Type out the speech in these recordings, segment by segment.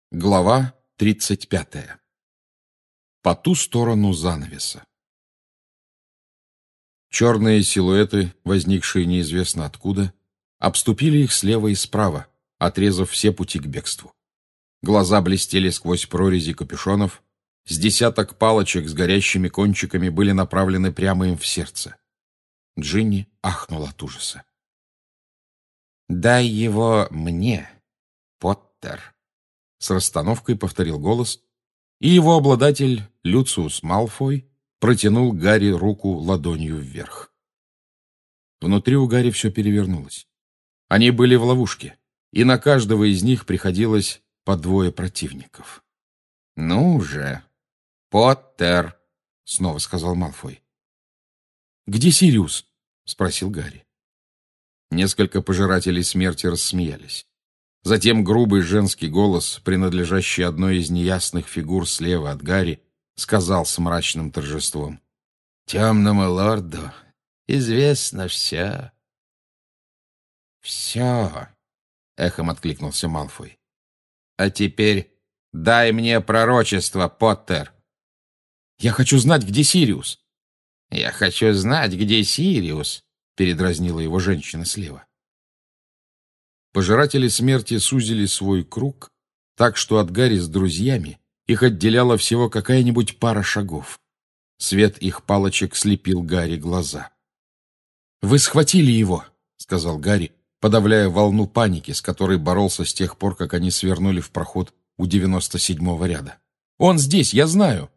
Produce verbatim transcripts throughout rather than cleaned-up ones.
Глава тридцать пятая. По ту сторону занавеса. Черные силуэты, возникшие неизвестно откуда, обступили их слева и справа, отрезав все пути к бегству. Глаза блестели сквозь прорези капюшонов, с десяток палочек с горящими кончиками были направлены прямо им в сердце. Джинни ахнула от ужаса. «Дай его мне, Поттер», — с расстановкой повторил голос, и его обладатель, Люциус Малфой, протянул Гарри руку ладонью вверх. Внутри у Гарри все перевернулось. Они были в ловушке, и на каждого из них приходилось по двое противников. «Ну же, Поттер», — снова сказал Малфой. «Где Сириус?» — спросил Гарри. Несколько пожирателей смерти рассмеялись. Затем грубый женский голос, принадлежащий одной из неясных фигур слева от Гарри, сказал с мрачным торжеством: «Темному лорду известно все». «Все», — эхом откликнулся Малфой. «А теперь дай мне пророчество, Поттер». «Я хочу знать, где Сириус». «Я хочу знать, где Сириус», — передразнила его женщина слева. Пожиратели смерти сузили свой круг, так что от Гарри с друзьями их отделяла всего какая-нибудь пара шагов. Свет их палочек слепил Гарри глаза. «Вы схватили его», — сказал Гарри, подавляя волну паники, с которой боролся с тех пор, как они свернули в проход у девяносто седьмого ряда. «Он здесь, я знаю».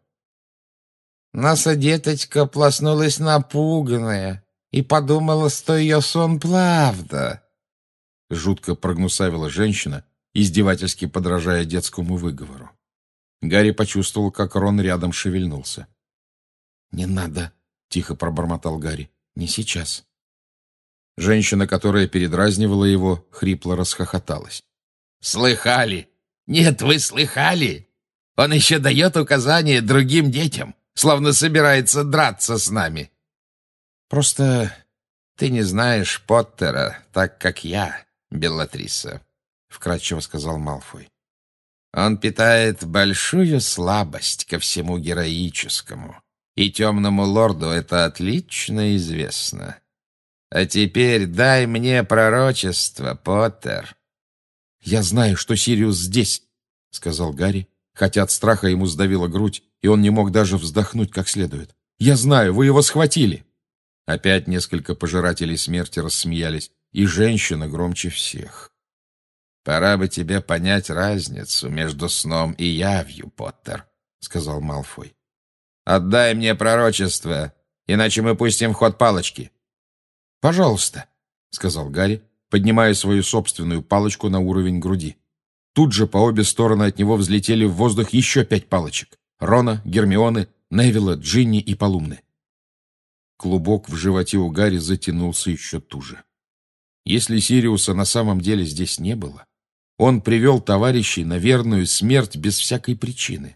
Наша деточка проснулась напуганная и подумала, что ее сон правда. Жутко прогнусавила женщина, издевательски подражая детскому выговору. Гарри почувствовал, как Рон рядом шевельнулся. «Не надо», — тихо пробормотал Гарри, — «не сейчас». Женщина, которая передразнивала его, хрипло расхохоталась. «Слыхали? Нет, вы слыхали? Он еще дает указания другим детям, словно собирается драться с нами». «Просто ты не знаешь Поттера так, как я, Беллатриса», — вкратчиво сказал Малфой. «Он питает большую слабость ко всему героическому, и темному лорду это отлично известно. А теперь дай мне пророчество, Поттер». «Я знаю, что Сириус здесь», — сказал Гарри, хотя от страха ему сдавила грудь, и он не мог даже вздохнуть как следует. «Я знаю, вы его схватили». Опять несколько пожирателей смерти рассмеялись, и женщина громче всех. «Пора бы тебе понять разницу между сном и явью, Поттер», — сказал Малфой. «Отдай мне пророчество, иначе мы пустим в ход палочки». «Пожалуйста», — сказал Гарри, поднимая свою собственную палочку на уровень груди. Тут же по обе стороны от него взлетели в воздух еще пять палочек — Рона, Гермионы, Невилла, Джинни и Полумны. Клубок в животе у Гарри затянулся еще туже. Если Сириуса на самом деле здесь не было, он привел товарищей на верную смерть без всякой причины.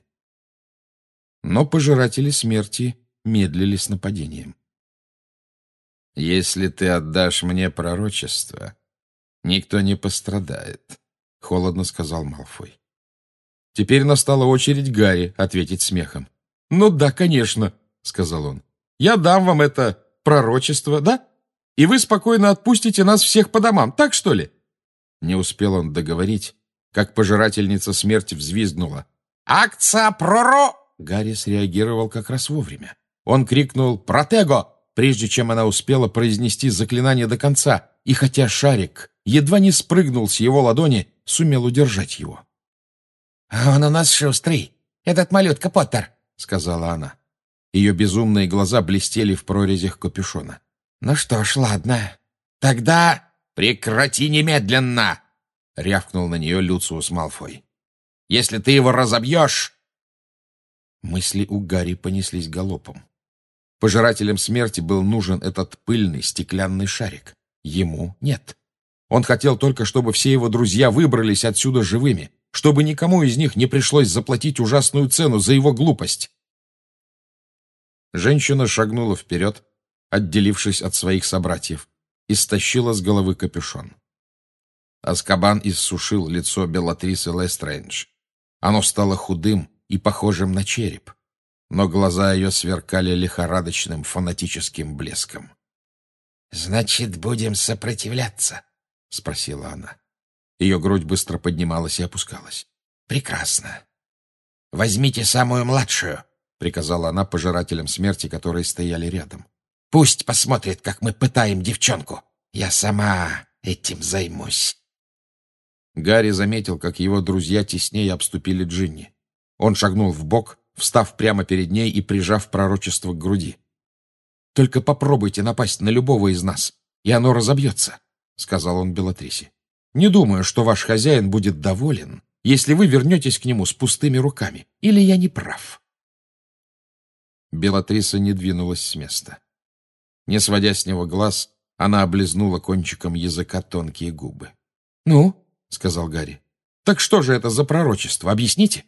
Но пожиратели смерти медлили с нападением. «Если ты отдашь мне пророчество, никто не пострадает», — холодно сказал Малфой. Теперь настала очередь Гарри ответить смехом. «Ну да, конечно», — сказал он. «Я дам вам это пророчество, да? И вы спокойно отпустите нас всех по домам, так что ли?» Не успел он договорить, как пожирательница смерти взвизгнула. «Акция проро!» Гарри среагировал как раз вовремя. Он крикнул «Протего!», прежде чем она успела произнести заклинание до конца, и хотя шарик едва не спрыгнул с его ладони, сумел удержать его. «Он у нас шустрый, этот малютка Поттер», — сказала она. Ее безумные глаза блестели в прорезях капюшона. «Ну что ж, ладно. Тогда прекрати немедленно!» — рявкнул на нее Люциус Малфой. «Если ты его разобьешь...» Мысли у Гарри понеслись галопом. Пожирателям смерти был нужен этот пыльный стеклянный шарик. Ему нет. Он хотел только, чтобы все его друзья выбрались отсюда живыми, чтобы никому из них не пришлось заплатить ужасную цену за его глупость. Женщина шагнула вперед, отделившись от своих собратьев, и стащила с головы капюшон. Азкабан иссушил лицо Беллатрисы Лестрейндж. Оно стало худым и похожим на череп, но глаза ее сверкали лихорадочным фанатическим блеском. «Значит, будем сопротивляться?» — спросила она. Ее грудь быстро поднималась и опускалась. «Прекрасно. Возьмите самую младшую», — приказала она пожирателям смерти, которые стояли рядом. «Пусть посмотрит, как мы пытаем девчонку. Я сама этим займусь». Гарри заметил, как его друзья теснее обступили Джинни. Он шагнул вбок, встав прямо перед ней и прижав пророчество к груди. «Только попробуйте напасть на любого из нас, и оно разобьется», — сказал он Белатрисе. «Не думаю, что ваш хозяин будет доволен, если вы вернетесь к нему с пустыми руками. Или я не прав?» Белатриса не двинулась с места. Не сводя с него глаз, она облизнула кончиком языка тонкие губы. «Ну?» — сказал Гарри. «Так что же это за пророчество? Объясните?»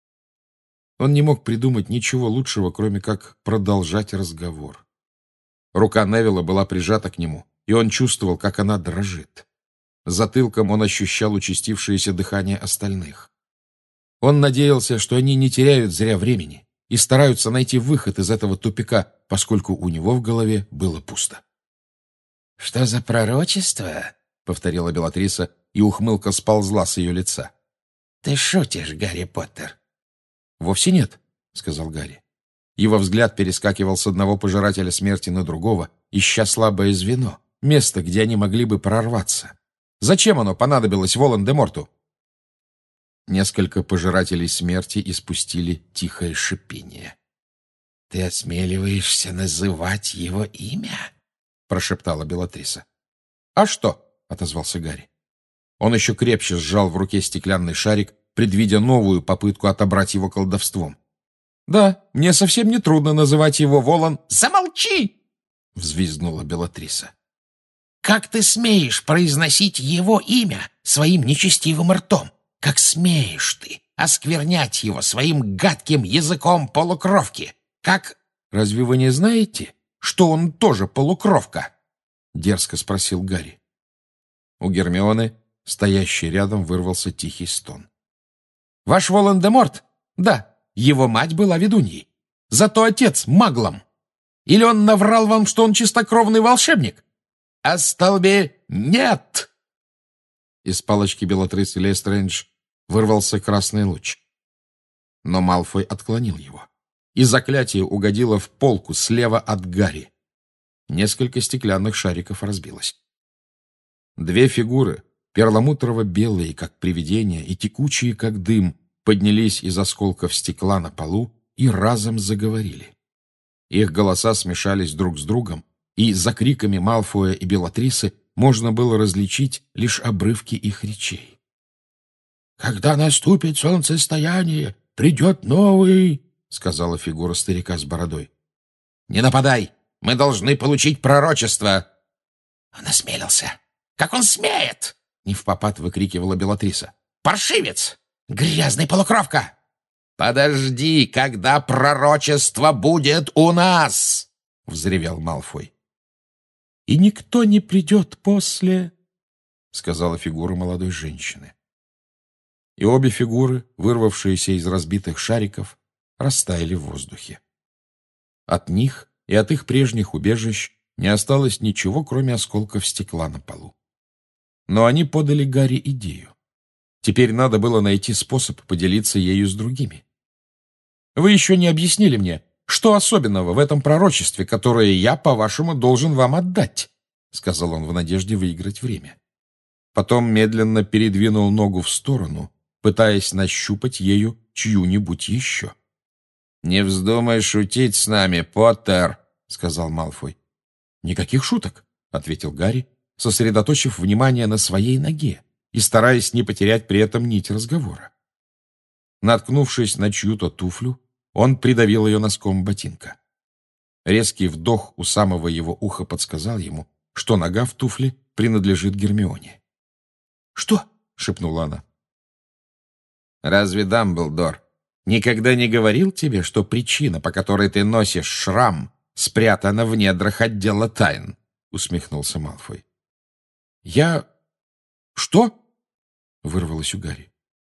Он не мог придумать ничего лучшего, кроме как продолжать разговор. Рука Невилла была прижата к нему, и он чувствовал, как она дрожит. Затылком он ощущал участившееся дыхание остальных. Он надеялся, что они не теряют зря времени и стараются найти выход из этого тупика, поскольку у него в голове было пусто. «Что за пророчество?» — повторила Белатриса, и ухмылка сползла с ее лица. «Ты шутишь, Гарри Поттер?» «Вовсе нет», — сказал Гарри. Его взгляд перескакивал с одного пожирателя смерти на другого, ища слабое звено, место, где они могли бы прорваться. Зачем оно понадобилось Волан-де-Морту? Несколько пожирателей смерти испустили тихое шипение. «Ты осмеливаешься называть его имя?» — прошептала Белатриса. «А что?» — отозвался Гарри. Он еще крепче сжал в руке стеклянный шарик, предвидя новую попытку отобрать его колдовством. «Да, мне совсем не трудно называть его Волан...» «Замолчи!» — взвизгнула Белатриса. «Как ты смеешь произносить его имя своим нечестивым ртом? Как смеешь ты осквернять его своим гадким языком полукровки? Как...» «Разве вы не знаете, что он тоже полукровка?» — дерзко спросил Гарри. У Гермионы, стоящей рядом, вырвался тихий стон. «Ваш Волан-де-Морт? Да, его мать была ведуньей. Зато отец — маглом. Или он наврал вам, что он чистокровный волшебник?» «А столбе нет!» Из палочки Белатрисы Лестрейндж вырвался красный луч. Но Малфой отклонил его, и заклятие угодило в полку слева от Гарри. Несколько стеклянных шариков разбилось. Две фигуры, перламутрово-белые, как привидения, и текучие, как дым, поднялись из осколков стекла на полу и разом заговорили. Их голоса смешались друг с другом, и за криками Малфоя и Белатрисы можно было различить лишь обрывки их речей. «Когда наступит солнцестояние, придет новый...» — сказала фигура старика с бородой. «Не нападай! Мы должны получить пророчество!» «Он осмелился! Как он смеет!» — невпопад выкрикивала Белатриса. «Паршивец! Грязный полукровка!» «Подожди, когда пророчество будет у нас!» — взревел Малфой. «И никто не придет после...» — сказала фигура молодой женщины. И обе фигуры, вырвавшиеся из разбитых шариков, растаяли в воздухе. От них и от их прежних убежищ не осталось ничего, кроме осколков стекла на полу. Но они подали Гарри идею. Теперь надо было найти способ поделиться ею с другими. «Вы еще не объяснили мне, что особенного в этом пророчестве, которое я, по-вашему, должен вам отдать?» — сказал он в надежде выиграть время. Потом медленно передвинул ногу в сторону, пытаясь нащупать ею чью-нибудь еще. «Не вздумай шутить с нами, Поттер!» — сказал Малфой. «Никаких шуток», — ответил Гарри, сосредоточив внимание на своей ноге и стараясь не потерять при этом нить разговора. Наткнувшись на чью-то туфлю, он придавил ее носком ботинка. Резкий вдох у самого его уха подсказал ему, что нога в туфле принадлежит Гермионе. «Что?» — шепнула она. «Разве Дамблдор никогда не говорил тебе, что причина, по которой ты носишь шрам, спрятана в недрах отдела тайн?» — усмехнулся Малфой. «Я... что?» — вырвалось у Гарри.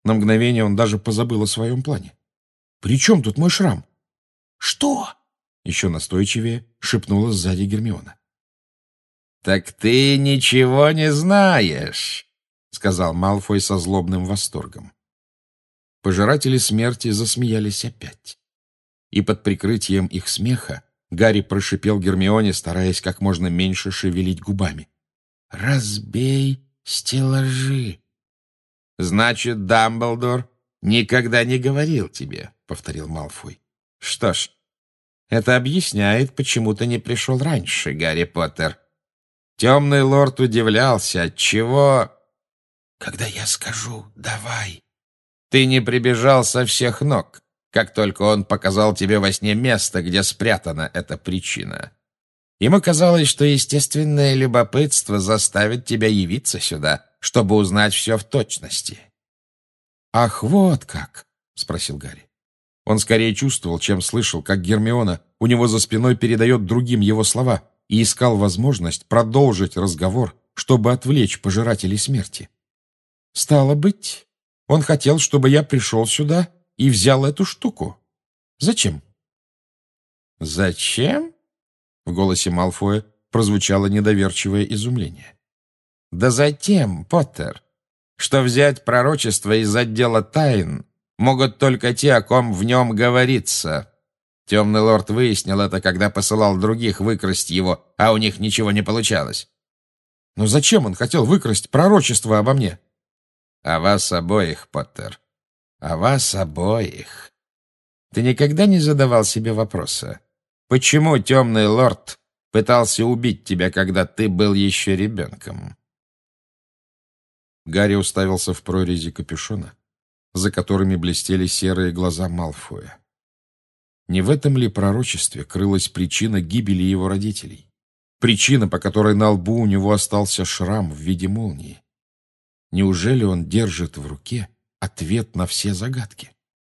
На мгновение он даже позабыл о своем плане. «При чем тут мой шрам?» «Что?» — еще настойчивее шепнула сзади Гермиона. «Так ты ничего не знаешь», — сказал Малфой со злобным восторгом. Пожиратели смерти засмеялись опять. И под прикрытием их смеха Гарри прошипел Гермионе, стараясь как можно меньше шевелить губами. «Разбей стеллажи!» «Значит, Дамблдор никогда не говорил тебе», — повторил Малфой. «Что ж, это объясняет, почему ты не пришел раньше, Гарри Поттер. Темный лорд удивлялся, отчего...» «Когда я скажу «давай», ты не прибежал со всех ног, как только он показал тебе во сне место, где спрятана эта причина. Ему казалось, что естественное любопытство заставит тебя явиться сюда, чтобы узнать все в точности». «Ах, вот как!» — спросил Гарри. Он скорее чувствовал, чем слышал, как Гермиона у него за спиной передает другим его слова, и искал возможность продолжить разговор, чтобы отвлечь пожирателей смерти. «Стало быть, он хотел, чтобы я пришел сюда и взял эту штуку. Зачем?» «Зачем?» — в голосе Малфоя прозвучало недоверчивое изумление. «Да затем, Поттер, что взять пророчество из отдела тайн могут только те, о ком в нем говорится. Темный лорд выяснил это, когда посылал других выкрасть его, а у них ничего не получалось». «Но зачем он хотел выкрасть пророчество обо мне?» «О вас обоих, Поттер. О вас обоих. Ты никогда не задавал себе вопроса, почему темный лорд пытался убить тебя, когда ты был еще ребенком?» Гарри уставился в прорези капюшона, за которыми блестели серые глаза Малфоя. Не в этом ли пророчестве крылась причина гибели его родителей? Причина, по которой на лбу у него остался шрам в виде молнии? Неужели он держит в руке ответ на все загадки?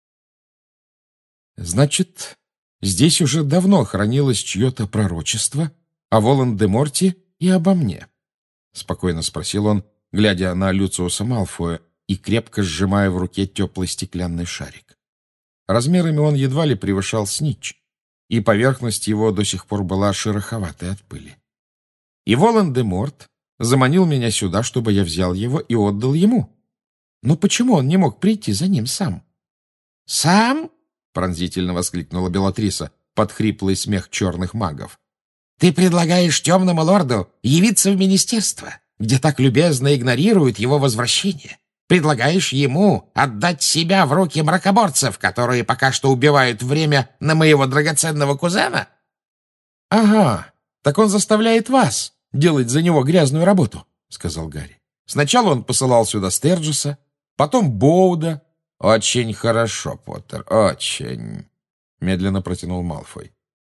Значит, здесь уже давно хранилось чье-то пророчество о Волан-де-Морте и обо мне? Спокойно спросил он, глядя на Люциуса Малфоя и крепко сжимая в руке теплый стеклянный шарик. Размерами он едва ли превышал снитч, и поверхность его до сих пор была шероховатой от пыли. И Волан-де-Морт заманил меня сюда, чтобы я взял его и отдал ему. Но почему он не мог прийти за ним сам? «Сам?» — пронзительно воскликнула Белатриса под хриплый смех черных магов. «Ты предлагаешь темному лорду явиться в министерство, где так любезно игнорируют его возвращение? Предлагаешь ему отдать себя в руки мракоборцев, которые пока что убивают время на моего драгоценного кузена?» «Ага, так он заставляет вас делать за него грязную работу», — сказал Гарри. «Сначала он посылал сюда Стерджеса, потом Боуда». «Очень хорошо, Поттер, очень», — медленно протянул Малфой.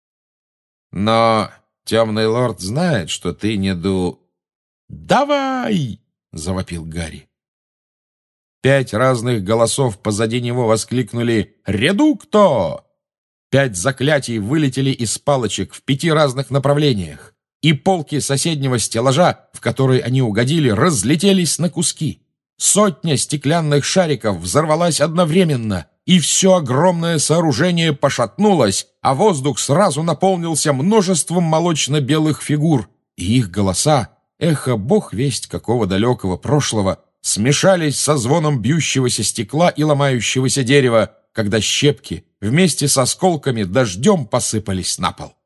«Но темный лорд знает, что ты не ду...» «Давай!» — завопил Гарри. Пять разных голосов позади него воскликнули «Редукто!». Пять заклятий вылетели из палочек в пяти разных направлениях, и полки соседнего стеллажа, в который они угодили, разлетелись на куски. Сотня стеклянных шариков взорвалась одновременно, и все огромное сооружение пошатнулось, а воздух сразу наполнился множеством молочно-белых фигур, и их голоса, эхо бог весть какого далекого прошлого, смешались со звоном бьющегося стекла и ломающегося дерева, когда щепки вместе с осколками дождем посыпались на пол.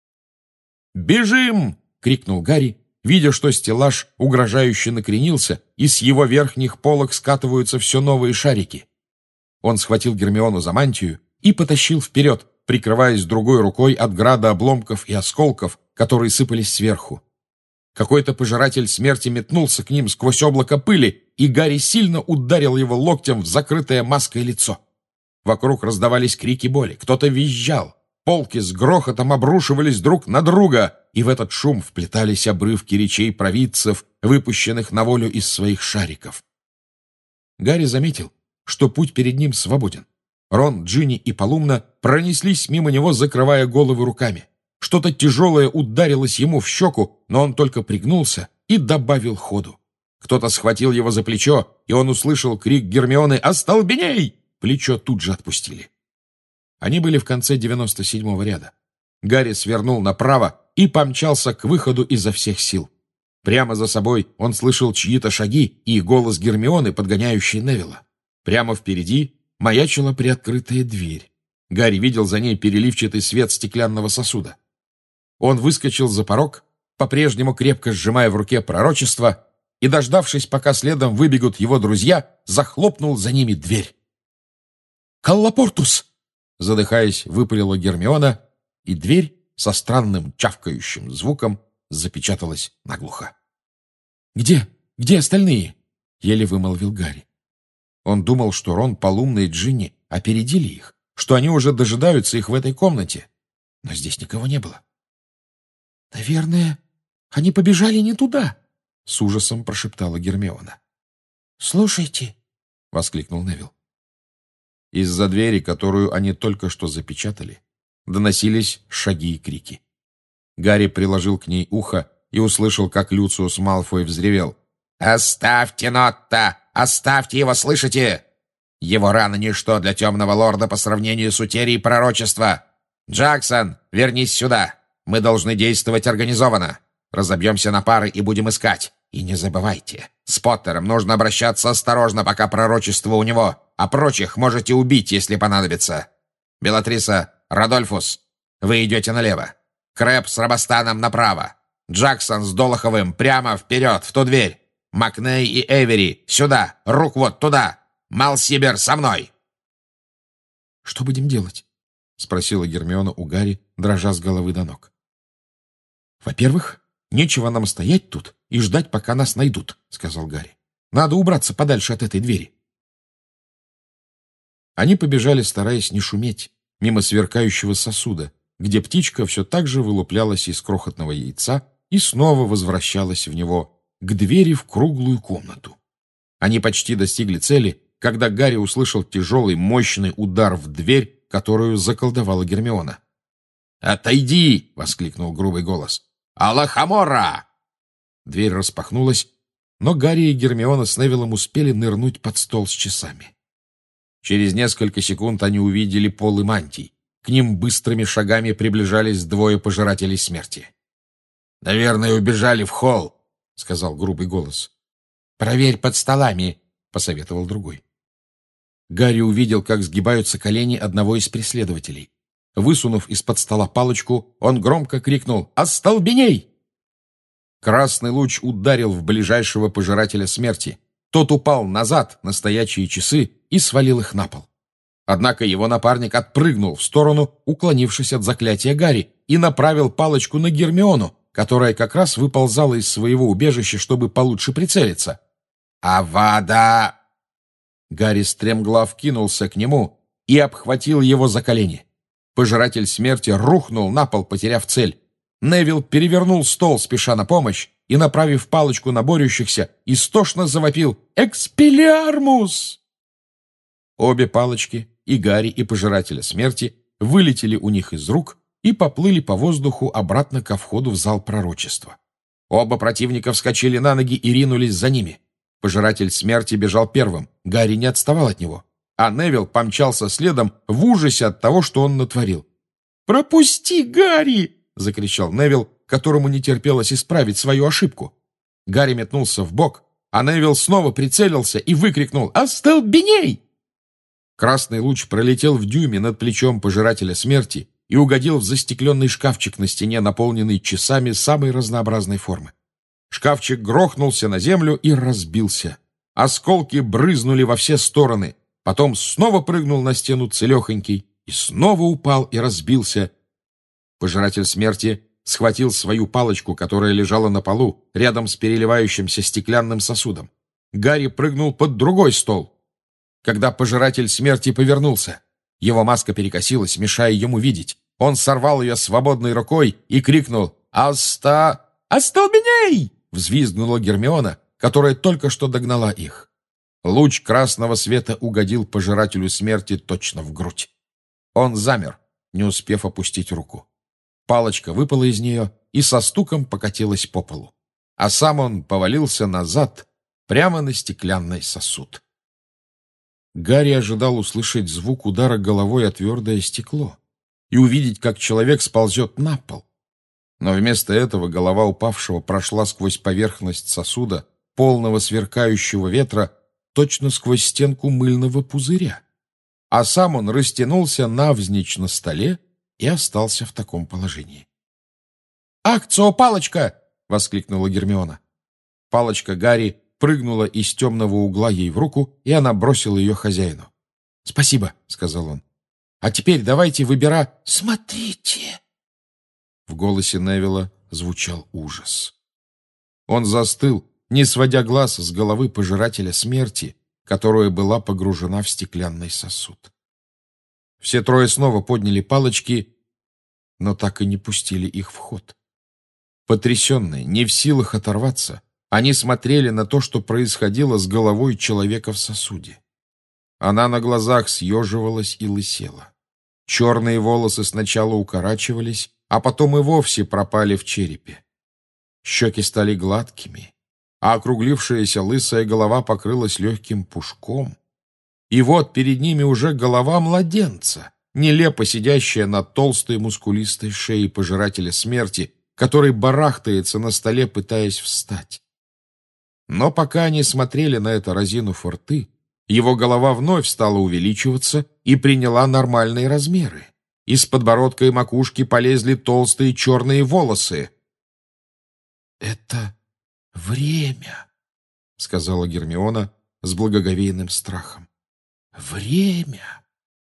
«Бежим!» — крикнул Гарри, видя, что стеллаж угрожающе накренился, и с его верхних полок скатываются все новые шарики. Он схватил Гермиону за мантию и потащил вперед, прикрываясь другой рукой от града обломков и осколков, которые сыпались сверху. Какой-то пожиратель смерти метнулся к ним сквозь облако пыли, и Гарри сильно ударил его локтем в закрытое маской лицо. Вокруг раздавались крики боли, кто-то визжал. Полки с грохотом обрушивались друг на друга, и в этот шум вплетались обрывки речей провидцев, выпущенных на волю из своих шариков. Гарри заметил, что путь перед ним свободен. Рон, Джинни и Полумна пронеслись мимо него, закрывая головы руками. Что-то тяжелое ударилось ему в щеку, но он только пригнулся и добавил ходу. Кто-то схватил его за плечо, и он услышал крик Гермионы «Остолбеней!». Плечо тут же отпустили. Они были в конце девяносто седьмого ряда. Гарри свернул направо и помчался к выходу изо всех сил. Прямо за собой он слышал чьи-то шаги и голос Гермионы, подгоняющей Невилла. Прямо впереди маячила приоткрытая дверь. Гарри видел за ней переливчатый свет стеклянного сосуда. Он выскочил за порог, по-прежнему крепко сжимая в руке пророчество, и, дождавшись, пока следом выбегут его друзья, захлопнул за ними дверь. «Коллапортус!» — задыхаясь, выпалила Гермиона, и дверь со странным чавкающим звуком запечаталась наглухо. «Где? Где остальные?» — еле вымолвил Гарри. Он думал, что Рон, Полумна и Джинни опередили их, что они уже дожидаются их в этой комнате. Но здесь никого не было. «Наверное, они побежали не туда», — с ужасом прошептала Гермиона. «Слушайте», — воскликнул Невилл. Из-за двери, которую они только что запечатали, доносились шаги и крики. Гарри приложил к ней ухо и услышал, как Люциус Малфой взревел. «Оставьте Нотта! Оставьте его, слышите? Его рана ничто для темного лорда по сравнению с утерей пророчества. Джексон, вернись сюда! Мы должны действовать организованно. Разобьемся на пары и будем искать. И не забывайте, с Поттером нужно обращаться осторожно, пока пророчество у него, а прочих можете убить, если понадобится. Белатриса, Радольфус, вы идете налево. Крэб с Робостаном направо. Джексон с Долоховым прямо вперед, в ту дверь. Макней и Эвери сюда, Руквуд туда. Малсибер со мной!» «Что будем делать?» — спросила Гермиона у Гарри, дрожа с головы до ног. «Во-первых, нечего нам стоять тут и ждать, пока нас найдут», — сказал Гарри. «Надо убраться подальше от этой двери». Они побежали, стараясь не шуметь, мимо сверкающего сосуда, где птичка все так же вылуплялась из крохотного яйца и снова возвращалась в него, к двери в круглую комнату. Они почти достигли цели, когда Гарри услышал тяжелый, мощный удар в дверь, которую заколдовала Гермиона. «Отойди!» — воскликнул грубый голос. «Алахамора!» Дверь распахнулась, но Гарри и Гермиона с Невиллом успели нырнуть под стол с часами. Через несколько секунд они увидели полы мантий. К ним быстрыми шагами приближались двое пожирателей смерти. «Наверное, убежали в холл», — сказал грубый голос. «Проверь под столами», — посоветовал другой. Гарри увидел, как сгибаются колени одного из преследователей. Высунув из-под стола палочку, он громко крикнул «Остолбеней!». Красный луч ударил в ближайшего пожирателя смерти. Тот упал назад на стоячие часы и свалил их на пол. Однако его напарник отпрыгнул в сторону, уклонившись от заклятия Гарри, и направил палочку на Гермиону, которая как раз выползала из своего убежища, чтобы получше прицелиться. «Авада!» Гарри стремглав кинулся к нему и обхватил его за колени. Пожиратель смерти рухнул на пол, потеряв цель. Невилл перевернул стол, спеша на помощь, и, направив палочку на борющихся, истошно завопил «Экспеллиармус!». Обе палочки, и Гарри, и Пожирателя смерти, вылетели у них из рук и поплыли по воздуху обратно ко входу в зал пророчества. Оба противника вскочили на ноги и ринулись за ними. Пожиратель смерти бежал первым, Гарри не отставал от него, а Невилл помчался следом в ужасе от того, что он натворил. «Пропусти, Гарри!» — закричал Невилл, которому не терпелось исправить свою ошибку. Гарри метнулся вбок, а Невилл снова прицелился и выкрикнул «Остолбеней!». Красный луч пролетел в дюйме над плечом Пожирателя смерти и угодил в застекленный шкафчик на стене, наполненный часами самой разнообразной формы. Шкафчик грохнулся на землю и разбился. Осколки брызнули во все стороны, потом снова прыгнул на стену целехонький и снова упал и разбился. Пожиратель смерти схватил свою палочку, которая лежала на полу, рядом с переливающимся стеклянным сосудом. Гарри прыгнул под другой стол. Когда Пожиратель смерти повернулся, его маска перекосилась, мешая ему видеть. Он сорвал ее свободной рукой и крикнул «Оста... Остолбеней!». Взвизгнула Гермиона, которая только что догнала их. Луч красного света угодил Пожирателю смерти точно в грудь. Он замер, не успев опустить руку. Палочка выпала из нее и со стуком покатилась по полу. А сам он повалился назад прямо на стеклянный сосуд. Гарри ожидал услышать звук удара головой о твердое стекло и увидеть, как человек сползет на пол. Но вместо этого голова упавшего прошла сквозь поверхность сосуда, полного сверкающего ветра, точно сквозь стенку мыльного пузыря. А сам он растянулся навзничь на столе и остался в таком положении. «Акцио, палочка!» — воскликнула Гермиона. Палочка Гарри прыгнула из темного угла ей в руку, и она бросила ее хозяину. «Спасибо», — сказал он. «А теперь давайте выбирать...» «Смотрите!» В голосе Невилла звучал ужас. Он застыл, не сводя глаз с головы пожирателя смерти, которая была погружена в стеклянный сосуд. Все трое снова подняли палочки, но так и не пустили их в ход. Потрясенные, не в силах оторваться, они смотрели на то, что происходило с головой человека в сосуде. Она на глазах съеживалась и лысела. Черные волосы сначала укорачивались, а потом и вовсе пропали в черепе. Щеки стали гладкими, а округлившаяся лысая голова покрылась легким пушком. И вот перед ними уже голова младенца, нелепо сидящая на толстой мускулистой шее пожирателя смерти, который барахтается на столе, пытаясь встать. Но пока они смотрели на это, разинув рты, его голова вновь стала увеличиваться и приняла нормальные размеры. Из подбородка и макушки полезли толстые черные волосы. «Это время», — сказала Гермиона с благоговейным страхом. «Время».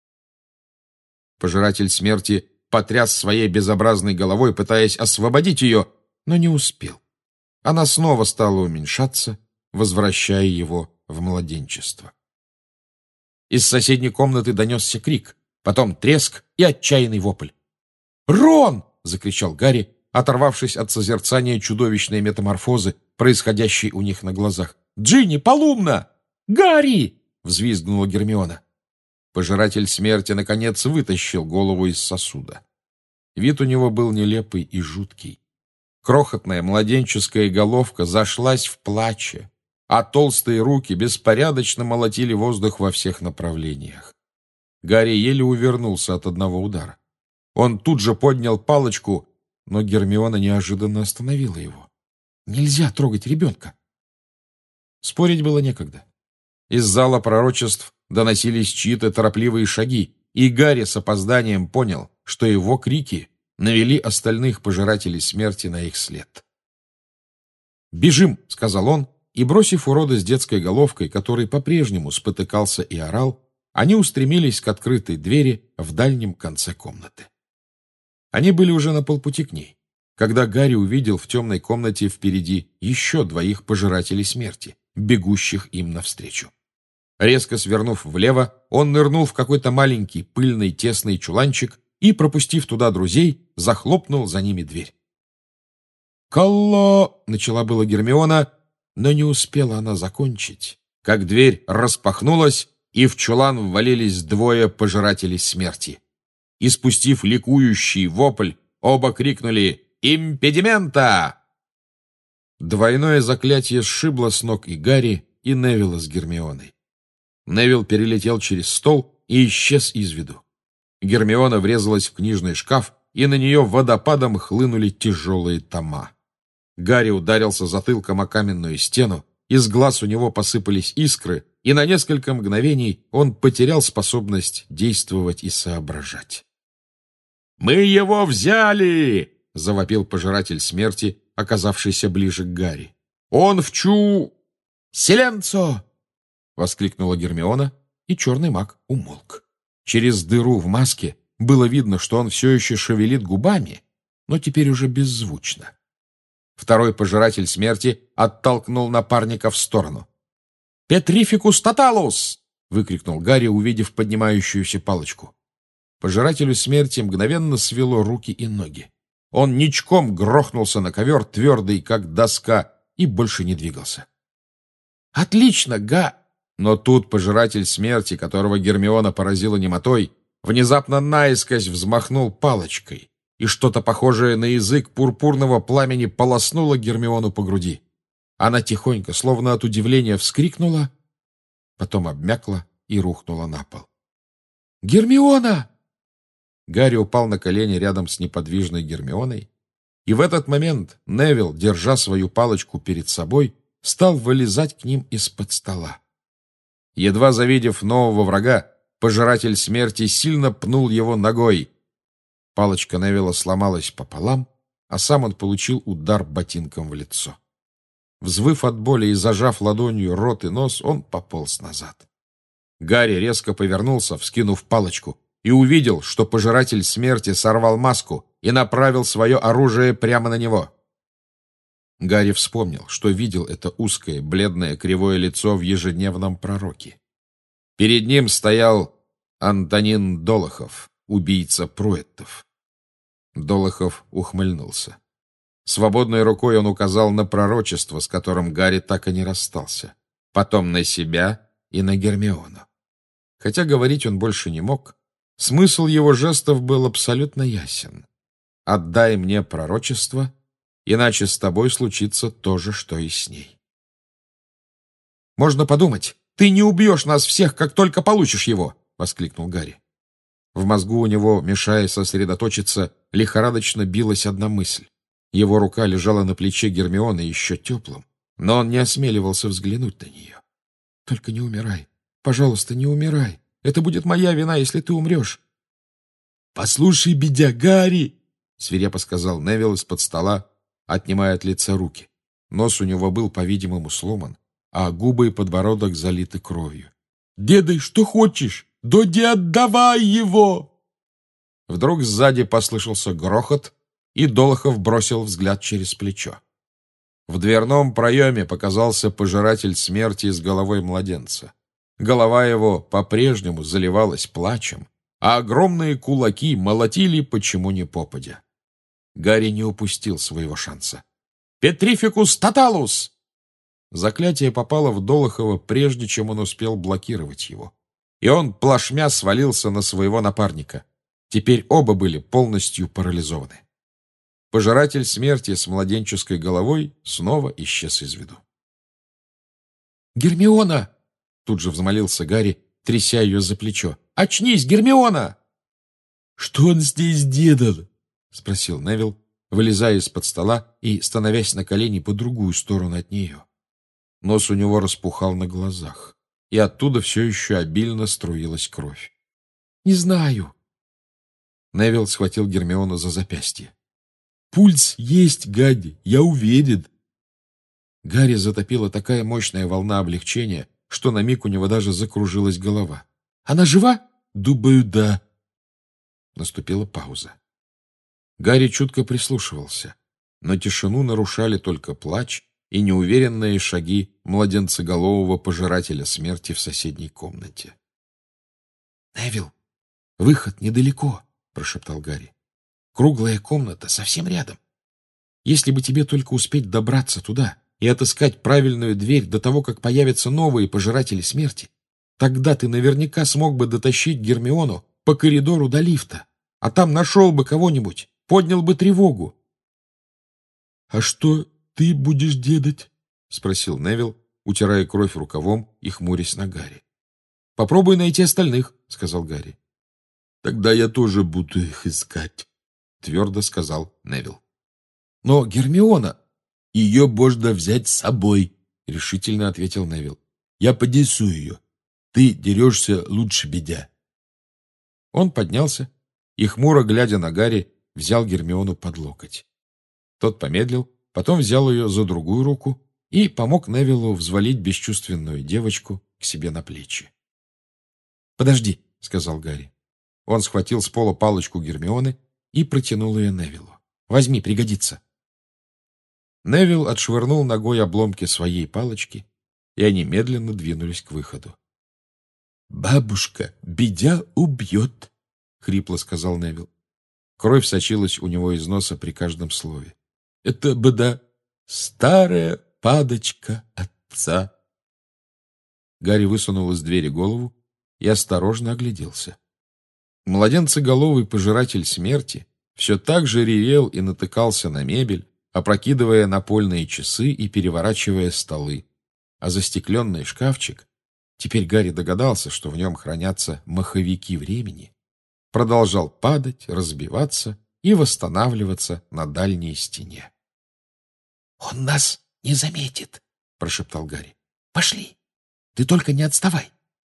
Пожиратель смерти потряс своей безобразной головой, пытаясь освободить ее, но не успел. Она снова стала уменьшаться, возвращая его в младенчество. Из соседней комнаты донесся крик, потом треск и отчаянный вопль. «Рон!» — закричал Гарри, оторвавшись от созерцания чудовищной метаморфозы, происходящей у них на глазах. «Джинни, Полумна! Гарри!» — взвизгнула Гермиона. Пожиратель смерти, наконец, вытащил голову из сосуда. Вид у него был нелепый и жуткий. Крохотная младенческая головка зашлась в плаче, а толстые руки беспорядочно молотили воздух во всех направлениях. Гарри еле увернулся от одного удара. Он тут же поднял палочку, но Гермиона неожиданно остановила его. «Нельзя трогать ребенка!» Спорить было некогда. Из зала пророчеств доносились чьи-то торопливые шаги, и Гарри с опозданием понял, что его крики навели остальных пожирателей смерти на их след. «Бежим!» — сказал он, и, бросив урода с детской головкой, который по-прежнему спотыкался и орал, они устремились к открытой двери в дальнем конце комнаты. Они были уже на полпути к ней, когда Гарри увидел в темной комнате впереди еще двоих пожирателей смерти, бегущих им навстречу. Резко свернув влево, он нырнул в какой-то маленький, пыльный, тесный чуланчик и, пропустив туда друзей, захлопнул за ними дверь. «Колло!» — начала была Гермиона, но не успела она закончить, как дверь распахнулась, и в чулан ввалились двое пожирателей смерти. И, спустив ликующий вопль, оба крикнули «Импедимента!». Двойное заклятие сшибло с ног и Гарри, и Невилла с Гермионой. Невилл перелетел через стол и исчез из виду. Гермиона врезалась в книжный шкаф, и на нее водопадом хлынули тяжелые тома. Гарри ударился затылком о каменную стену, из глаз у него посыпались искры, и на несколько мгновений он потерял способность действовать и соображать. «Мы его взяли!» — завопил пожиратель смерти, оказавшийся ближе к Гарри. «Он в чу...» «Силенцо!» — воскликнула Гермиона, и черный маг умолк. Через дыру в маске было видно, что он все еще шевелит губами, но теперь уже беззвучно. Второй пожиратель смерти оттолкнул напарника в сторону. «Петрификус тоталус!» — выкрикнул Гарри, увидев поднимающуюся палочку. Пожирателю смерти мгновенно свело руки и ноги. Он ничком грохнулся на ковер, твердый, как доска, и больше не двигался. «Отлично, Га...» Но тут пожиратель смерти, которого Гермиона поразила немотой, внезапно наискось взмахнул палочкой, и что-то похожее на язык пурпурного пламени полоснуло Гермиону по груди. Она тихонько, словно от удивления, вскрикнула, потом обмякла и рухнула на пол. «Гермиона!» Гарри упал на колени рядом с неподвижной Гермионой, и в этот момент Невилл, держа свою палочку перед собой, стал вылезать к ним из-под стола. Едва завидев нового врага, пожиратель смерти сильно пнул его ногой. Палочка Невилла сломалась пополам, а сам он получил удар ботинком в лицо. Взвыв от боли и зажав ладонью рот и нос, он пополз назад. Гарри резко повернулся, вскинув палочку, и увидел, что пожиратель смерти сорвал маску и направил свое оружие прямо на него. Гарри вспомнил, что видел это узкое, бледное, кривое лицо в ежедневном пророке. Перед ним стоял Антонин Долохов, убийца Пруэттов. Долохов ухмыльнулся. Свободной рукой он указал на пророчество, с которым Гарри так и не расстался, потом на себя и на Гермиону. Хотя говорить он больше не мог, смысл его жестов был абсолютно ясен. «Отдай мне пророчество, иначе с тобой случится то же, что и с ней». «Можно подумать, ты не убьешь нас всех, как только получишь его!» — воскликнул Гарри. В мозгу у него, мешая сосредоточиться, лихорадочно билась одна мысль. Его рука лежала на плече Гермионы еще теплым, но он не осмеливался взглянуть на нее. «Только не умирай. Пожалуйста, не умирай. Это будет моя вина, если ты умрешь». «Послушай, бедя, Гарри!» — свирепо сказал Невилл из-под стола, отнимая от лица руки. Нос у него был, по-видимому, сломан, а губы и подбородок залиты кровью. «Дедай, что хочешь! Доди, отдавай его!» Вдруг сзади послышался грохот, и Долохов бросил взгляд через плечо. В дверном проеме показался пожиратель смерти с головой младенца. Голова его по-прежнему заливалась плачем, а огромные кулаки молотили почему ни попадя. Гарри не упустил своего шанса. «Петрификус тоталус!» Заклятие попало в Долохова, прежде чем он успел блокировать его, и он плашмя свалился на своего напарника. Теперь оба были полностью парализованы. Пожиратель смерти с младенческой головой снова исчез из виду. «Гермиона!» — тут же взмолился Гарри, тряся ее за плечо. «Очнись, Гермиона!» «Что он здесь делал?» — спросил Невилл, вылезая из-под стола и становясь на колени по другую сторону от нее. Нос у него распухал на глазах, и оттуда все еще обильно струилась кровь. «Не знаю». Невилл схватил Гермиону за запястье. «Пульс есть, Гадди, я уверен». Гарри затопила такая мощная волна облегчения, что на миг у него даже закружилась голова. «Она жива?» «Думаю, да». Наступила пауза. Гарри чутко прислушивался, но тишину нарушали только плач и неуверенные шаги младенцеголового пожирателя смерти в соседней комнате. «Невилл, выход недалеко», — прошептал Гарри. «Круглая комната совсем рядом. Если бы тебе только успеть добраться туда и отыскать правильную дверь до того, как появятся новые пожиратели смерти, тогда ты наверняка смог бы дотащить Гермиону по коридору до лифта, а там нашел бы кого-нибудь, поднял бы тревогу». «А что ты будешь делать?» — спросил Невилл, утирая кровь рукавом и хмурясь на Гарри. «Попробуй найти остальных», — сказал Гарри. «Тогда я тоже буду их искать», — твердо сказал Невилл. «Но Гермиона...» «Ее можно взять с собой», — решительно ответил Невилл. «Я поднесу ее. Ты дерешься лучше, бедя». Он поднялся и, хмуро глядя на Гарри, взял Гермиону под локоть. Тот помедлил, потом взял ее за другую руку и помог Невиллу взвалить бесчувственную девочку к себе на плечи. «Подожди», — сказал Гарри. Он схватил с пола палочку Гермионы и протянул ее Невиллу. «Возьми, пригодится». Невилл отшвырнул ногой обломки своей палочки, и они медленно двинулись к выходу. «Бабушка, бедя убьет», — хрипло сказал Невилл. Кровь сочилась у него из носа при каждом слове. «Это беда, старая падочка отца». Гарри высунул из двери голову и осторожно огляделся. Младенцеголовый пожиратель смерти все так же ревел и натыкался на мебель, опрокидывая напольные часы и переворачивая столы. А застекленный шкафчик, теперь Гарри догадался, что в нем хранятся маховики времени, продолжал падать, разбиваться и восстанавливаться на дальней стене. — Он нас не заметит, — прошептал Гарри. — Пошли, ты только не отставай.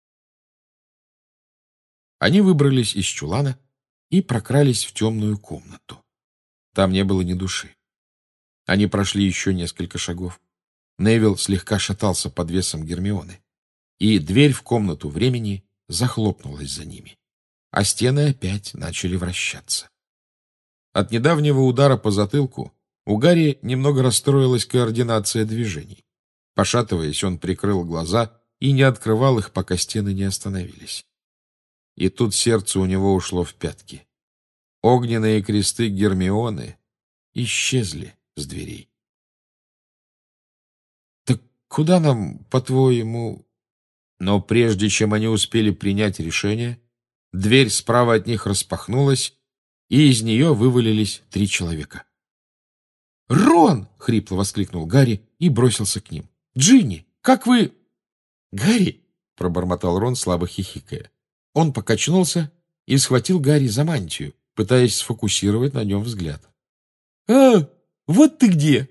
Они выбрались из чулана и прокрались в темную комнату. Там не было ни души. Они прошли еще несколько шагов. Невилл слегка шатался под весом Гермионы, и дверь в комнату времени захлопнулась за ними, а стены опять начали вращаться. От недавнего удара по затылку у Гарри немного расстроилась координация движений. Пошатываясь, он прикрыл глаза и не открывал их, пока стены не остановились. И тут сердце у него ушло в пятки. Огненные кресты Гермионы исчезли с дверей. «Так куда нам, по-твоему...» Но прежде чем они успели принять решение, дверь справа от них распахнулась, и из нее вывалились три человека. «Рон!» — хрипло воскликнул Гарри и бросился к ним. «Джинни, как вы...» «Гарри!» — пробормотал Рон, слабо хихикая. Он покачнулся и схватил Гарри за мантию, пытаясь сфокусировать на нем взгляд. «А, вот ты где!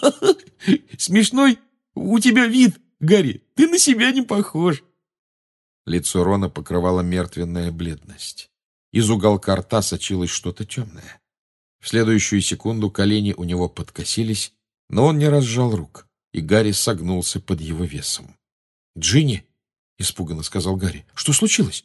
Смешной у тебя вид, Гарри! Ты на себя не похож!» Лицо Рона покрывала мертвенная бледность. Из уголка рта сочилось что-то темное. В следующую секунду колени у него подкосились, но он не разжал рук, и Гарри согнулся под его весом. «Джинни!» — испуганно сказал Гарри. «Что случилось?»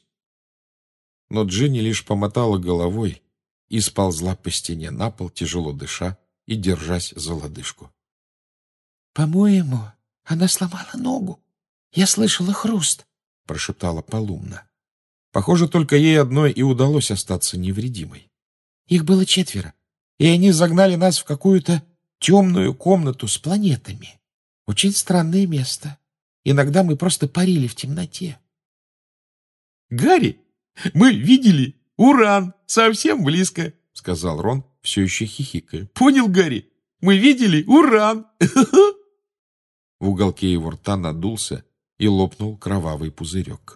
Но Джинни лишь помотала головой и сползла по стене на пол, тяжело дыша и держась за лодыжку. — По-моему, она сломала ногу. Я слышала хруст, — прошептала Полумна. Похоже, только ей одной и удалось остаться невредимой. Их было четверо, и они загнали нас в какую-то темную комнату с планетами. Очень странное место. Иногда мы просто парили в темноте. — Гарри! Мы видели Уран совсем близко, — сказал Рон, все еще хихикая. — Понял, Гарри? Мы видели Уран! В уголке его рта надулся и лопнул кровавый пузырек.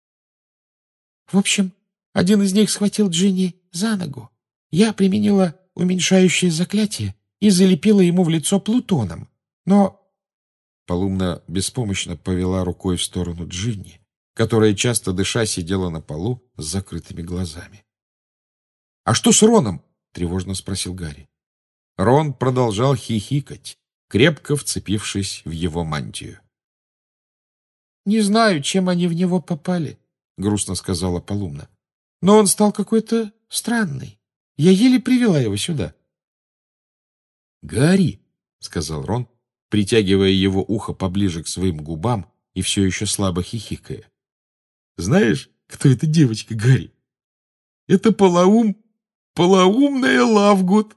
В общем, один из них схватил Джинни за ногу. Я применила уменьшающее заклятие и залепила ему в лицо Плутоном. Но... Полумна беспомощно повела рукой в сторону Джинни, которая, часто дыша, сидела на полу с закрытыми глазами. — А что с Роном? — тревожно спросил Гарри. Рон продолжал хихикать, крепко вцепившись в его мантию. — Не знаю, чем они в него попали, — грустно сказала Полумна. — Но он стал какой-то странный. Я еле привела его сюда. — Гарри, — сказал Рон, притягивая его ухо поближе к своим губам и все еще слабо хихикая. Знаешь, кто эта девочка, Гарри? Это полоум, полоумная Лавгуд.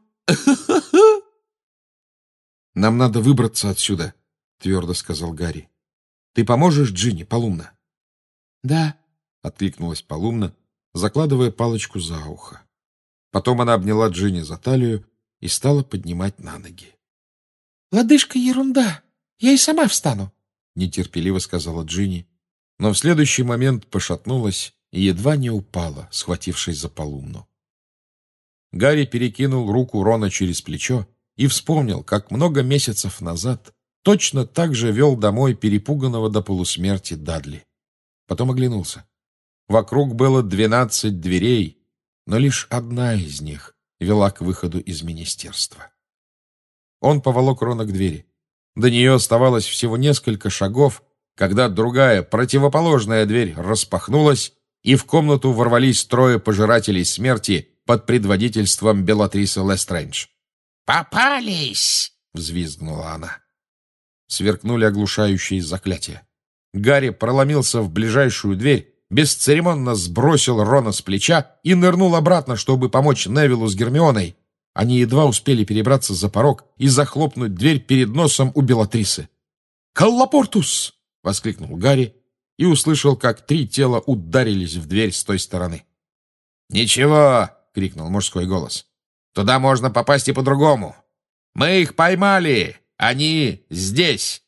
Нам надо выбраться отсюда, твердо сказал Гарри. Ты поможешь Джинни, Полумна? Да, откликнулась Полумна, закладывая палочку за ухо. Потом она обняла Джинни за талию и стала поднимать на ноги. Лодыжка ерунда, я и сама встану, нетерпеливо сказала Джинни. Но в следующий момент пошатнулась и едва не упала, схватившись за Полумну. Гарри перекинул руку Рона через плечо и вспомнил, как много месяцев назад точно так же вел домой перепуганного до полусмерти Дадли. Потом оглянулся. Вокруг было двенадцать дверей, но лишь одна из них вела к выходу из министерства. Он поволок Рона к двери. До нее оставалось всего несколько шагов, когда другая, противоположная дверь распахнулась, и в комнату ворвались трое пожирателей смерти под предводительством Беллатрисы Лестрейндж. «Попались!» — взвизгнула она. Сверкнули оглушающие заклятия. Гарри проломился в ближайшую дверь, бесцеремонно сбросил Рона с плеча и нырнул обратно, чтобы помочь Невиллу с Гермионой. Они едва успели перебраться за порог и захлопнуть дверь перед носом у Беллатрисы. «Коллапортус!» — воскликнул Гарри и услышал, как три тела ударились в дверь с той стороны. «Ничего!» — крикнул мужской голос. «Туда можно попасть и по-другому. Мы их поймали! Они здесь!»